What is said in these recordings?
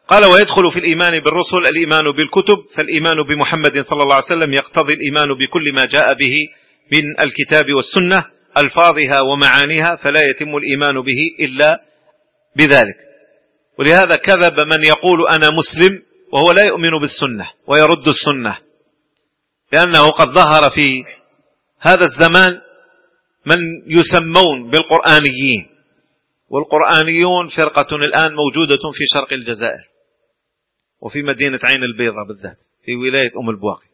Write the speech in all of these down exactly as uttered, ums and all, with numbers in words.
قال ويدخل في الإيمان بالرسل الإيمان بالكتب، فالإيمان بمحمد صلى الله عليه وسلم يقتضي الإيمان بكل ما جاء به من الكتاب والسنة ألفاظها ومعانيها، فلا يتم الإيمان به إلا بذلك. ولهذا كذب من يقول أنا مسلم وهو لا يؤمن بالسنة ويرد السنة، لأنه قد ظهر في هذا الزمان من يسمون بالقرآنيين، والقرآنيون فرقة الآن موجودة في شرق الجزائر وفي مدينة عين البيضاء بالذات في ولاية أم البواقي،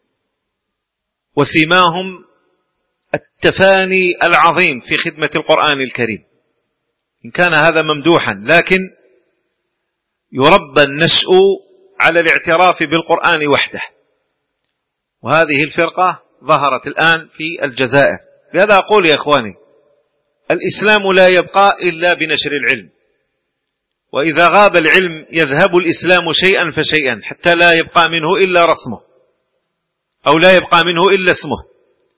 وسماهم التفاني العظيم في خدمة القرآن الكريم. إن كان هذا ممدوحا، لكن يربى النشء على الاعتراف بالقرآن وحده، وهذه الفرقة ظهرت الآن في الجزائر. لهذا أقول يا إخواني، الإسلام لا يبقى إلا بنشر العلم، وإذا غاب العلم يذهب الإسلام شيئا فشيئا حتى لا يبقى منه إلا رسمه أو لا يبقى منه إلا اسمه.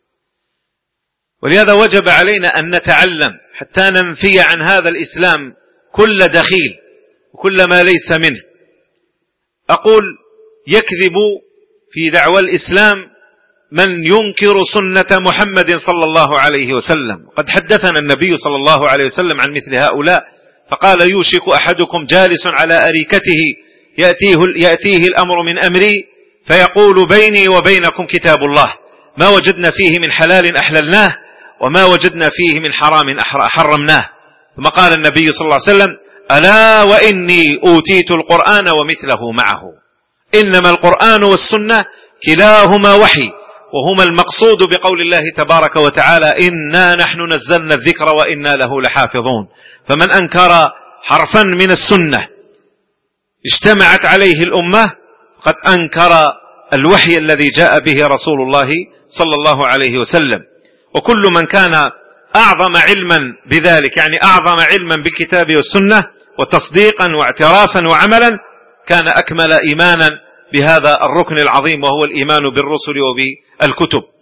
ولهذا وجب علينا أن نتعلم حتى ننفي عن هذا الإسلام كل دخيل وكل ما ليس منه. أقول يكذب في دعوى الإسلام من ينكر سنة محمد صلى الله عليه وسلم. قد حدثنا النبي صلى الله عليه وسلم عن مثل هؤلاء، فقال يوشك أحدكم جالس على أريكته يأتيه, يأتيه الأمر من أمري فيقول بيني وبينكم كتاب الله، ما وجدنا فيه من حلال أحللناه وما وجدنا فيه من حرام حرمناه. ثم قال النبي صلى الله عليه وسلم ألا وإني أوتيت القرآن ومثله معه. إنما القرآن والسنة كلاهما وحي، وهما المقصود بقول الله تبارك وتعالى إنا نحن نزلنا الذكر وإنا له لحافظون. فمن أنكر حرفا من السنة اجتمعت عليه الأمة قد أنكر الوحي الذي جاء به رسول الله صلى الله عليه وسلم. وكل من كان أعظم علما بذلك، يعني أعظم علما بالكتاب والسنة وتصديقا واعترافا وعملا، كان أكمل إيمانا بهذا الركن العظيم وهو الإيمان بالرسل وبالكتب.